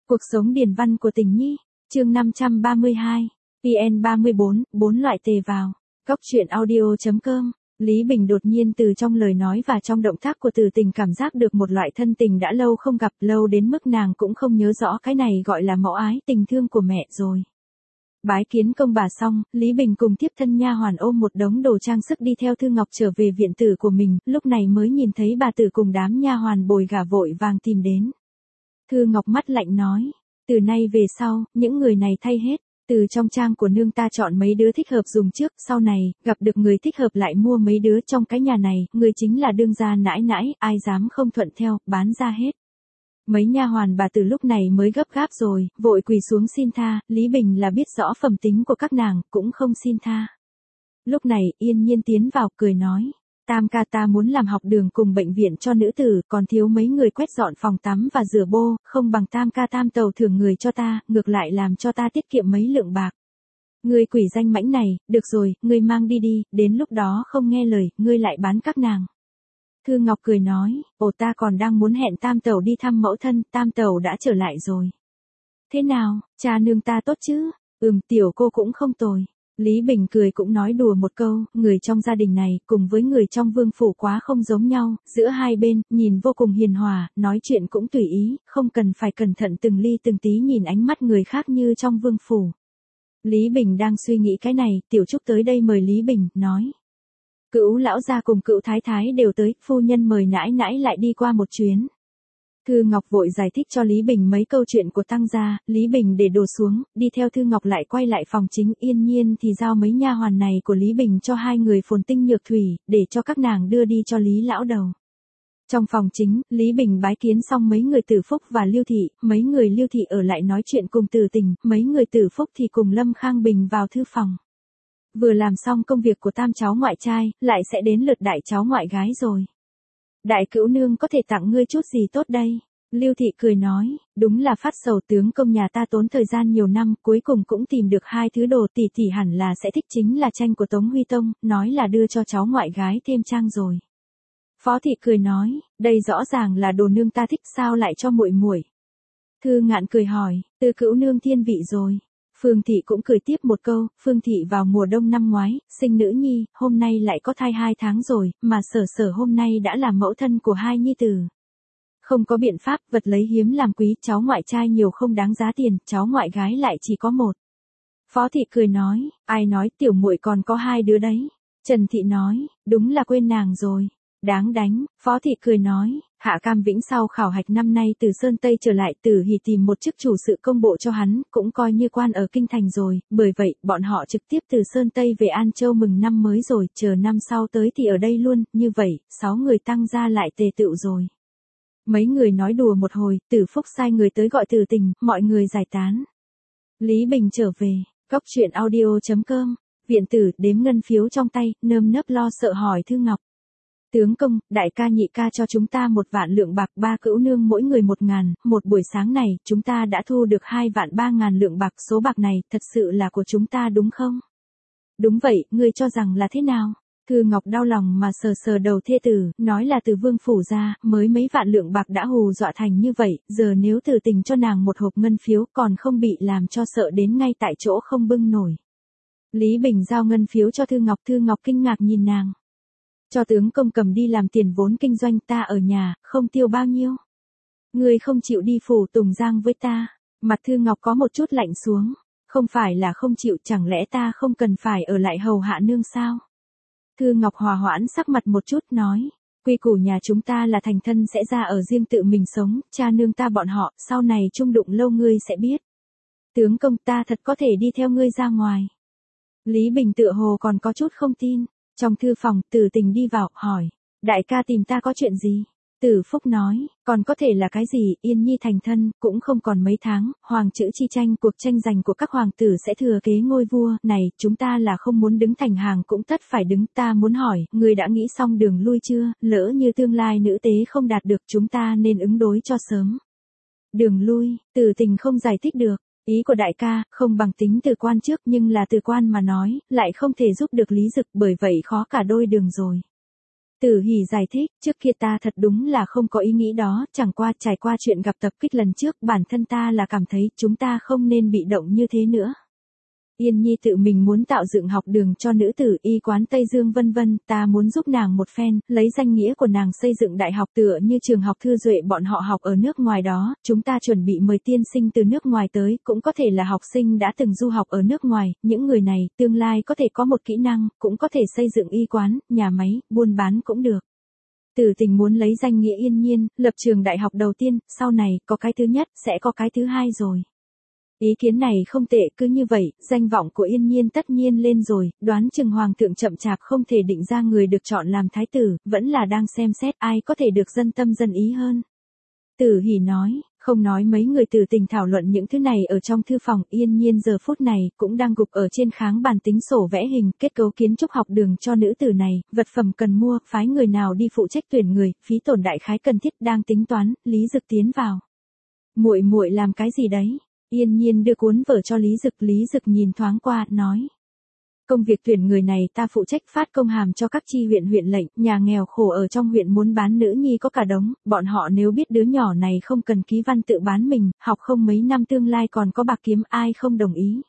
Cuộc sống điền văn của tình nhi, chương 532, PN 34, 4 loại tề vào. Góc truyện audio.com. Lý Bình đột nhiên từ trong lời nói và trong động tác của Từ Tình cảm giác được một loại thân tình đã lâu không gặp, lâu đến mức nàng cũng không nhớ rõ cái này gọi là mẫu ái tình thương của mẹ rồi. Bái kiến công bà xong, Lý Bình cùng tiếp thân nha hoàn ôm một đống đồ trang sức đi theo Thư Ngọc trở về viện tử của mình, lúc này mới nhìn thấy bà tử cùng đám nha hoàn bồi gà vội vàng tìm đến. Thư Ngọc mắt lạnh nói, từ nay về sau, những người này thay hết, từ trong trang của nương ta chọn mấy đứa thích hợp dùng trước, sau này, gặp được người thích hợp lại mua mấy đứa trong cái nhà này, người chính là đương gia nãi nãi, ai dám không thuận theo, bán ra hết. Mấy nha hoàn bà từ lúc này mới gấp gáp rồi, vội quỳ xuống xin tha, Lý Bình là biết rõ phẩm tính của các nàng, cũng không xin tha. Lúc này, Yên Nhiên tiến vào, cười nói, Tam ca ta muốn làm học đường cùng bệnh viện cho nữ tử, còn thiếu mấy người quét dọn phòng tắm và rửa bô, không bằng Tam ca Tam tàu thưởng người cho ta, ngược lại làm cho ta tiết kiệm mấy lượng bạc. Ngươi quỷ danh mãnh này, được rồi, ngươi mang đi đi, đến lúc đó không nghe lời, ngươi lại bán các nàng. Thư Ngọc cười nói, ồ ta còn đang muốn hẹn Tam tàu đi thăm mẫu thân, Tam tàu đã trở lại rồi. Thế nào, cha nương ta tốt chứ? Tiểu cô cũng không tồi. Lý Bình cười cũng nói đùa một câu, người trong gia đình này, cùng với người trong vương phủ quá không giống nhau, giữa hai bên, nhìn vô cùng hiền hòa, nói chuyện cũng tùy ý, không cần phải cẩn thận từng ly từng tí nhìn ánh mắt người khác như trong vương phủ. Lý Bình đang suy nghĩ cái này, Tiểu Trúc tới đây mời Lý Bình, nói. Cữu lão gia cùng Cữu thái thái đều tới, phu nhân mời nãi nãi lại đi qua một chuyến. Thư Ngọc vội giải thích cho Lý Bình mấy câu chuyện của Tăng gia, Lý Bình để đồ xuống, đi theo Thư Ngọc lại quay lại phòng chính, Yên Nhiên thì giao mấy nha hoàn này của Lý Bình cho hai người phồn tinh nhược thủy, để cho các nàng đưa đi cho Lý lão đầu. Trong phòng chính, Lý Bình bái kiến xong mấy người Tử Phúc và Lưu Thị, mấy người Lưu Thị ở lại nói chuyện cùng Từ Tình, mấy người Tử Phúc thì cùng Lâm Khang Bình vào thư phòng. Vừa làm xong công việc của tam cháu ngoại trai, lại sẽ đến lượt đại cháu ngoại gái rồi. Đại cữu nương có thể tặng ngươi chút gì tốt đây? Lưu Thị cười nói, đúng là phát sầu tướng công nhà ta tốn thời gian nhiều năm, cuối cùng cũng tìm được hai thứ đồ tỷ tỷ hẳn là sẽ thích chính là tranh của Tống Huy Tông, nói là đưa cho cháu ngoại gái thêm trang rồi. Phó Thị cười nói, đây rõ ràng là đồ nương ta thích sao lại cho muội muội. Thư Ngạn cười hỏi, Từ cữu nương thiên vị rồi. Phương Thị cũng cười tiếp một câu, Phương Thị vào mùa đông năm ngoái, sinh nữ nhi, hôm nay lại có thai 2 tháng rồi, mà Sở hôm nay đã là mẫu thân của hai nhi tử. Không có biện pháp, vật lấy hiếm làm quý, cháu ngoại trai nhiều không đáng giá tiền, cháu ngoại gái lại chỉ có một. Phó Thị cười nói, ai nói tiểu muội còn có 2 đứa đấy. Trần Thị nói, đúng là quên nàng rồi. Đáng đánh, Phó Thị cười nói, Hạ Cam Vĩnh sau khảo hạch năm nay từ Sơn Tây trở lại, Tử Hỷ tìm một chức chủ sự công bộ cho hắn, cũng coi như quan ở kinh thành rồi, bởi vậy, bọn họ trực tiếp từ Sơn Tây về An Châu mừng năm mới rồi, chờ năm sau tới thì ở đây luôn, như vậy, 6 người Tăng gia lại tề tựu rồi. Mấy người nói đùa một hồi, Tử Phúc sai người tới gọi Từ Tình, mọi người giải tán. Lý Bình trở về, góc truyện audio.com, viện tử đếm ngân phiếu trong tay, nơm nớp lo sợ hỏi Thư Ngọc. Tướng công, đại ca nhị ca cho chúng ta 1 vạn lượng bạc, 3 cữu nương mỗi người 1.000, một buổi sáng này, chúng ta đã thu được 2 vạn 3.000 lượng bạc, số bạc này, thật sự là của chúng ta đúng không? Đúng vậy, ngươi cho rằng là thế nào? Thư Ngọc đau lòng mà sờ đầu thê tử, nói là từ vương phủ ra, mới mấy vạn lượng bạc đã hù dọa thành như vậy, giờ nếu Từ Tình cho nàng một hộp ngân phiếu còn không bị làm cho sợ đến ngay tại chỗ không bưng nổi. Lý Bình giao ngân phiếu cho Thư Ngọc kinh ngạc nhìn nàng. Cho tướng công cầm đi làm tiền vốn kinh doanh, ta ở nhà, không tiêu bao nhiêu. Ngươi không chịu đi phủ Tùng Giang với ta. Mặt Thư Ngọc có một chút lạnh xuống. Không phải là không chịu, chẳng lẽ ta không cần phải ở lại hầu hạ nương sao? Thư Ngọc hòa hoãn sắc mặt một chút nói. Quy củ nhà chúng ta là thành thân sẽ ra ở riêng tự mình sống, cha nương ta bọn họ, sau này chung đụng lâu ngươi sẽ biết. Tướng công ta thật có thể đi theo ngươi ra ngoài. Lý Bình tựa hồ còn có chút không tin. Trong thư phòng, Tử Tình đi vào, hỏi. Đại ca tìm ta có chuyện gì? Tử Phúc nói, còn có thể là cái gì, Yên Nhi thành thân, cũng không còn mấy tháng, hoàng chữ chi tranh, cuộc tranh giành của các hoàng tử sẽ thừa kế ngôi vua, này, chúng ta là không muốn đứng thành hàng cũng tất phải đứng, ta muốn hỏi, người đã nghĩ xong đường lui chưa, lỡ như tương lai nữ tế không đạt được chúng ta nên ứng đối cho sớm. Đường lui, Tử Tình không giải thích được. Ý của đại ca, không bằng tính từ quan trước nhưng là từ quan mà nói, lại không thể giúp được Lý Dực bởi vậy khó cả đôi đường rồi. Tử Hỷ giải thích, trước kia ta thật đúng là không có ý nghĩ đó, chẳng qua trải qua chuyện gặp tập kích lần trước, bản thân ta là cảm thấy chúng ta không nên bị động như thế nữa. Yên Nhi tự mình muốn tạo dựng học đường cho nữ tử, y quán Tây Dương vân vân, ta muốn giúp nàng một phen, lấy danh nghĩa của nàng xây dựng đại học tựa như trường học Thư Duệ bọn họ học ở nước ngoài đó, chúng ta chuẩn bị mời tiên sinh từ nước ngoài tới, cũng có thể là học sinh đã từng du học ở nước ngoài, những người này tương lai có thể có một kỹ năng, cũng có thể xây dựng y quán, nhà máy, buôn bán cũng được. Tử Tình muốn lấy danh nghĩa Yên Nhiên, lập trường đại học đầu tiên, sau này có cái thứ nhất, sẽ có cái thứ hai rồi. Ý kiến này không tệ, cứ như vậy, danh vọng của Yên Nhiên tất nhiên lên rồi, đoán chừng hoàng thượng chậm chạp không thể định ra người được chọn làm thái tử, vẫn là đang xem xét ai có thể được dân tâm dân ý hơn. Tử Hỷ nói, không nói mấy người Tử Tình thảo luận những thứ này ở trong thư phòng, Yên Nhiên giờ phút này cũng đang gục ở trên kháng bàn tính sổ vẽ hình, kết cấu kiến trúc học đường cho nữ tử này, vật phẩm cần mua, phái người nào đi phụ trách tuyển người, phí tổn đại khái cần thiết đang tính toán, Lý Dực tiến vào. Muội muội làm cái gì đấy? Yên Nhiên đưa cuốn vở cho Lý Dực nhìn thoáng qua, nói. Công việc tuyển người này ta phụ trách phát công hàm cho các chi huyện lệnh, nhà nghèo khổ ở trong huyện muốn bán nữ nhi có cả đống, bọn họ nếu biết đứa nhỏ này không cần ký văn tự bán mình, học không mấy năm tương lai còn có bạc kiếm, ai không đồng ý.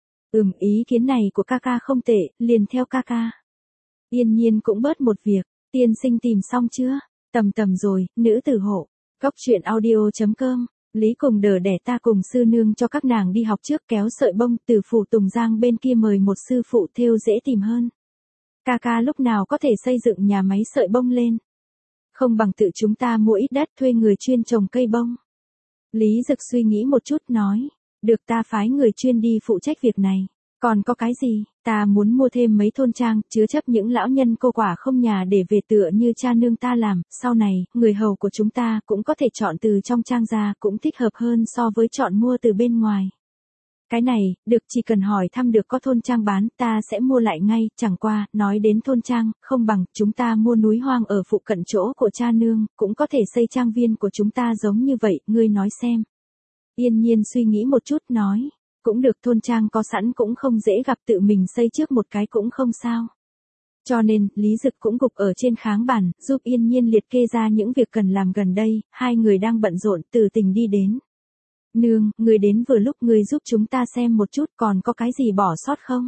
Ý kiến này của ca ca không tệ, liền theo ca ca. Yên Nhiên cũng bớt một việc, tiên sinh tìm xong chưa? Tầm rồi, nữ tử hộ. Cóc truyện audio.com. Lý cùng đỡ đẻ ta cùng sư nương cho các nàng đi học trước, kéo sợi bông, từ phủ Tùng Giang bên kia mời một sư phụ thêu dễ tìm hơn. Ca ca lúc nào có thể xây dựng nhà máy sợi bông lên. Không bằng tự chúng ta mua ít đất thuê người chuyên trồng cây bông. Lý Dực suy nghĩ một chút nói, được, ta phái người chuyên đi phụ trách việc này. Còn có cái gì, ta muốn mua thêm mấy thôn trang, chứa chấp những lão nhân cô quả không nhà để về tựa như cha nương ta làm, sau này, người hầu của chúng ta cũng có thể chọn từ trong trang ra, cũng thích hợp hơn so với chọn mua từ bên ngoài. Cái này, được, chỉ cần hỏi thăm được có thôn trang bán, ta sẽ mua lại ngay, chẳng qua, nói đến thôn trang, không bằng, chúng ta mua núi hoang ở phụ cận chỗ của cha nương, cũng có thể xây trang viên của chúng ta giống như vậy, ngươi nói xem. Yên Nhiên suy nghĩ một chút nói. Cũng được, thôn trang có sẵn cũng không dễ gặp, tự mình xây trước một cái cũng không sao. Cho nên, Lý Dực cũng gục ở trên kháng bàn, giúp Yên Nhiên liệt kê ra những việc cần làm gần đây, hai người đang bận rộn, Tử Tình đi đến. Nương, người đến vừa lúc, người giúp chúng ta xem một chút còn có cái gì bỏ sót không?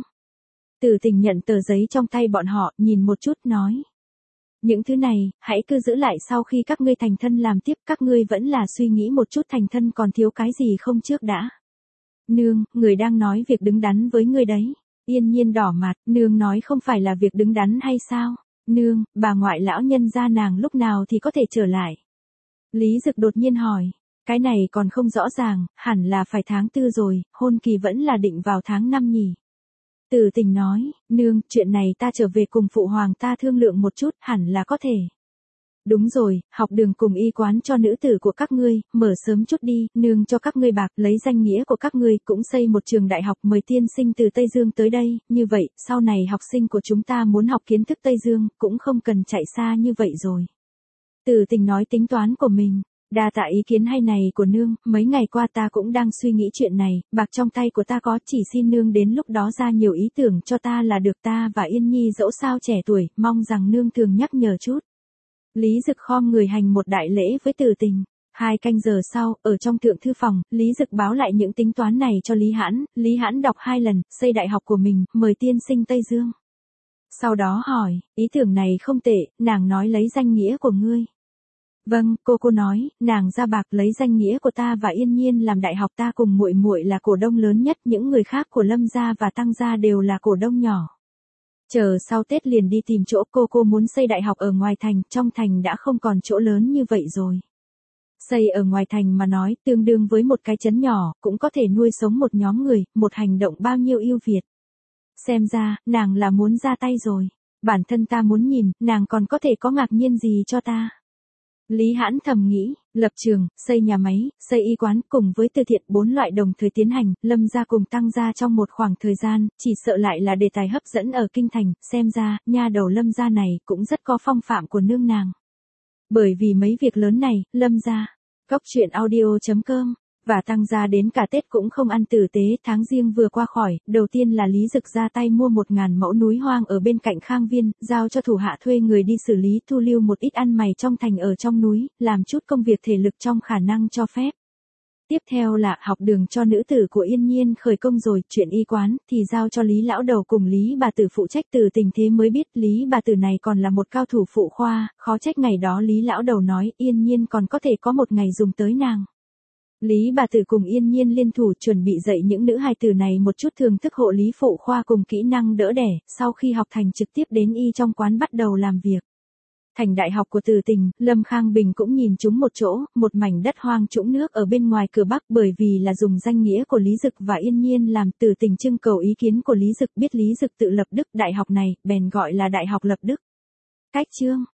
Tử Tình nhận tờ giấy trong tay bọn họ, nhìn một chút nói. Những thứ này, hãy cứ giữ lại sau khi các ngươi thành thân làm tiếp, các ngươi vẫn là suy nghĩ một chút thành thân còn thiếu cái gì không trước đã. Nương, người đang nói việc đứng đắn với người đấy. Yên Nhiên đỏ mặt, nương nói không phải là việc đứng đắn hay sao? Nương, bà ngoại lão nhân gia nàng lúc nào thì có thể trở lại? Lý Dực đột nhiên hỏi, cái này còn không rõ ràng, hẳn là phải tháng 4 rồi, hôn kỳ vẫn là định vào tháng 5 nhỉ? Tử Tình nói, nương, chuyện này ta trở về cùng phụ hoàng ta thương lượng một chút, hẳn là có thể. Đúng rồi, học đường cùng y quán cho nữ tử của các ngươi, mở sớm chút đi, nương cho các ngươi bạc, lấy danh nghĩa của các ngươi cũng xây một trường đại học, mời tiên sinh từ Tây Dương tới đây, như vậy, sau này học sinh của chúng ta muốn học kiến thức Tây Dương, cũng không cần chạy xa như vậy rồi. Tử Tình nói tính toán của mình, đa tạ ý kiến hay này của nương, mấy ngày qua ta cũng đang suy nghĩ chuyện này, bạc trong tay của ta có, chỉ xin nương đến lúc đó ra nhiều ý tưởng cho ta là được, ta và Yên Nhi dẫu sao trẻ tuổi, mong rằng nương thường nhắc nhở chút. Lý Dực khom người hành một đại lễ với Tử Tình. 2 canh giờ sau, ở trong thượng thư phòng, Lý Dực báo lại những tính toán này cho Lý Hãn đọc 2 lần, xây đại học của mình, mời tiên sinh Tây Dương. Sau đó hỏi, ý tưởng này không tệ, nàng nói lấy danh nghĩa của ngươi. Vâng, cô nói, nàng ra bạc lấy danh nghĩa của ta và Yên Nhiên làm đại học, ta cùng muội muội là cổ đông lớn nhất, những người khác của Lâm gia và Tăng gia đều là cổ đông nhỏ. Chờ sau Tết liền đi tìm chỗ, cô muốn xây đại học ở ngoài thành, trong thành đã không còn chỗ lớn như vậy rồi. Xây ở ngoài thành mà nói, tương đương với một cái trấn nhỏ, cũng có thể nuôi sống một nhóm người, một hành động bao nhiêu ưu việt. Xem ra, nàng là muốn ra tay rồi. Bản thân ta muốn nhìn, nàng còn có thể có ngạc nhiên gì cho ta. Lý Hãn thầm nghĩ, lập trường, xây nhà máy, xây y quán cùng với từ thiện 4 loại đồng thời tiến hành, Lâm gia cùng Tăng gia trong một khoảng thời gian, chỉ sợ lại là đề tài hấp dẫn ở kinh thành, xem ra, nha đầu Lâm gia này cũng rất có phong phạm của nương nàng. Bởi vì mấy việc lớn này, Lâm gia. Cóc truyện audio.com Và tăng gia đến cả Tết cũng không ăn tử tế. Tháng Giêng vừa qua khỏi, đầu tiên là Lý Dực ra tay mua 1.000 mẫu núi hoang ở bên cạnh Khang Viên, giao cho thủ hạ thuê người đi xử lý, thu lưu một ít ăn mày trong thành ở trong núi, làm chút công việc thể lực trong khả năng cho phép. Tiếp theo là học đường cho nữ tử của Yên Nhiên khởi công rồi, chuyện y quán thì giao cho Lý lão đầu cùng Lý bà tử phụ trách. Từ tình thế mới biết Lý bà tử này còn là một cao thủ phụ khoa, khó trách ngày đó Lý lão đầu nói Yên Nhiên còn có thể có một ngày dùng tới nàng. Lý bà tử cùng Yên Nhiên liên thủ chuẩn bị dạy những nữ hài tử này một chút thường thức hộ lý phụ khoa cùng kỹ năng đỡ đẻ, sau khi học thành trực tiếp đến y trong quán bắt đầu làm việc. Thành đại học của Từ Tình, Lâm Khang Bình cũng nhìn chúng một chỗ, một mảnh đất hoang trũng nước ở bên ngoài cửa Bắc, bởi vì là dùng danh nghĩa của Lý Dực và Yên Nhiên làm. Từ Tình trưng cầu ý kiến của Lý Dực, biết Lý Dực tự lập đức đại học này, bèn gọi là Đại học Lập Đức. Cách chương